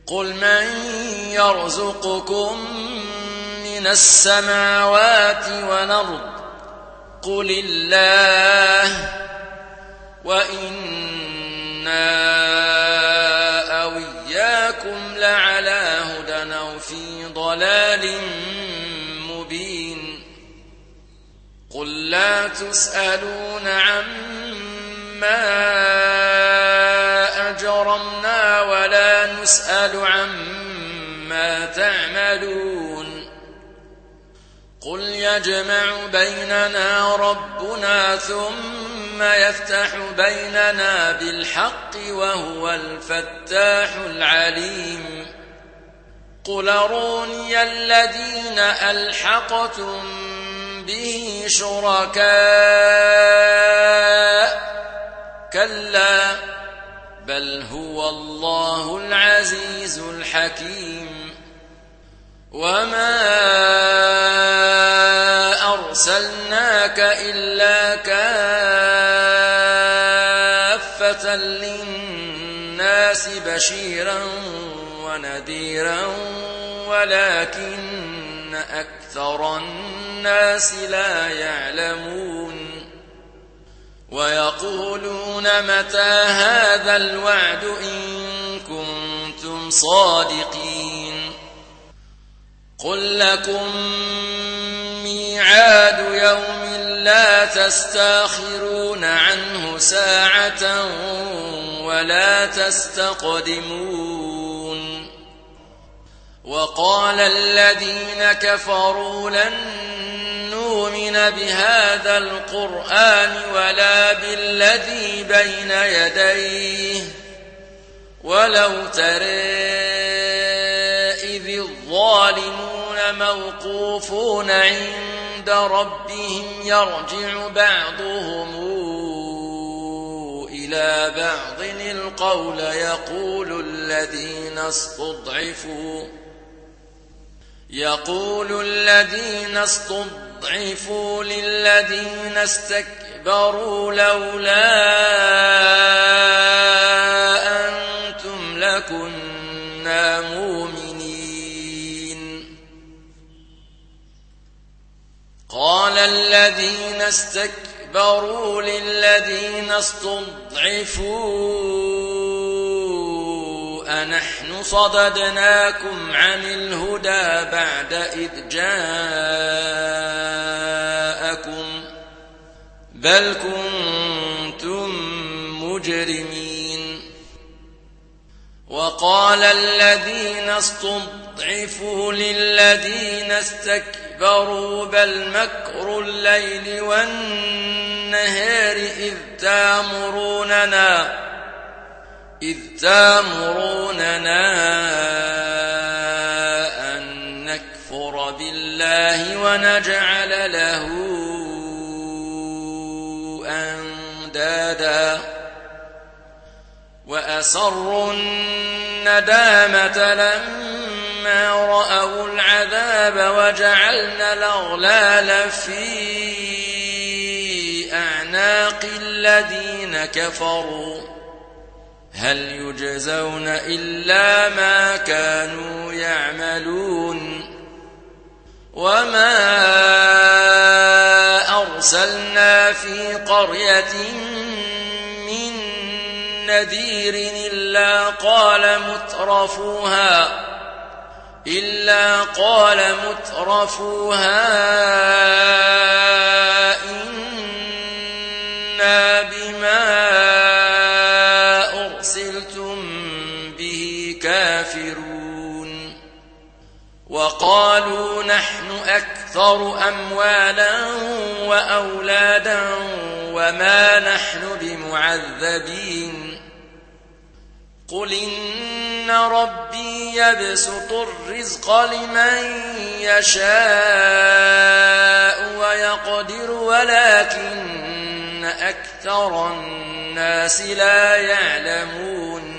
قل من يرزقكم من السماوات والأرض قل الله وإنا أو إياكم لعلى هدى أو في ضلال مبين قل لا تسألون عما أجرمنا ولا نسأل عما تعملون قل يجمع بيننا ربنا ثم يفتح بيننا بالحق وهو الفتاح العليم قل أروني الذين ألحقتم به شركاء كلا بل هو الله العزيز الحكيم وما أرسلناك إلا كافة للناس بشيرا ونذيرا ولكن أكثر الناس لا يعلمون ويقولون متى هذا الوعد إن كنتم صادقين قل لكم ميعاد يوم لا تستأخرون عنه ساعة ولا تستقدمون وقال الذين كفروا لن نؤمن بهذا القرآن ولا بالذي بين يديه ولو ترى إذ الظالمون موقوفون عند ربهم يرجع بعضهم إلى بعض القول يقول الذين استضعفوا للذين استكبروا لولا أنتم لكنا مؤمنين قال الذين استكبروا للذين استضعفوا أنحن صددناكم عن الهدى بعد إذ جاءكم بل كنتم مجرمين وقال الذين استضعفوا للذين استكبروا بل مكر الليل والنهار إذ تامروننا أن نكفر بالله ونجعل له أندادا وأسروا الندامة لما رأوا العذاب وجعلنا الأغلال في أعناق الذين كفروا هل يجزون إلا ما كانوا يعملون وما أرسلنا في قرية من نذير إلا قال مترفوها إنا بما أرسلتم به كافرون وقالوا نحن أكثر أموالا وأولادا وما نحن بمعذبين قل إن ربي يبسط الرزق لمن يشاء ويقدر ولكن أكثر الناس لا يعلمون